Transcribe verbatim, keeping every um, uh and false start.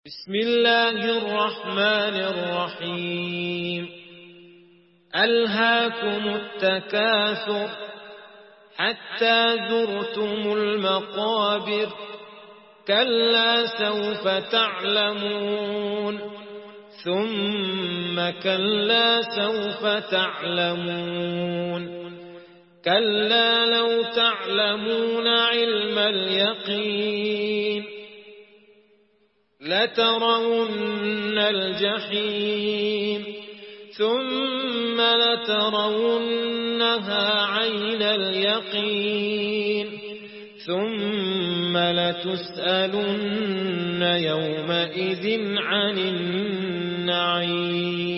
بسم الله الرحمن الرحيم ألهاكم التكاثر حتى زرتم المقابر كلا سوف تعلمون ثم كلا سوف تعلمون كلا لو تعلمون علم اليقين لترون الجحيم ثم لترونها عين اليقين ثم لتسألن يومئذ عن النعيم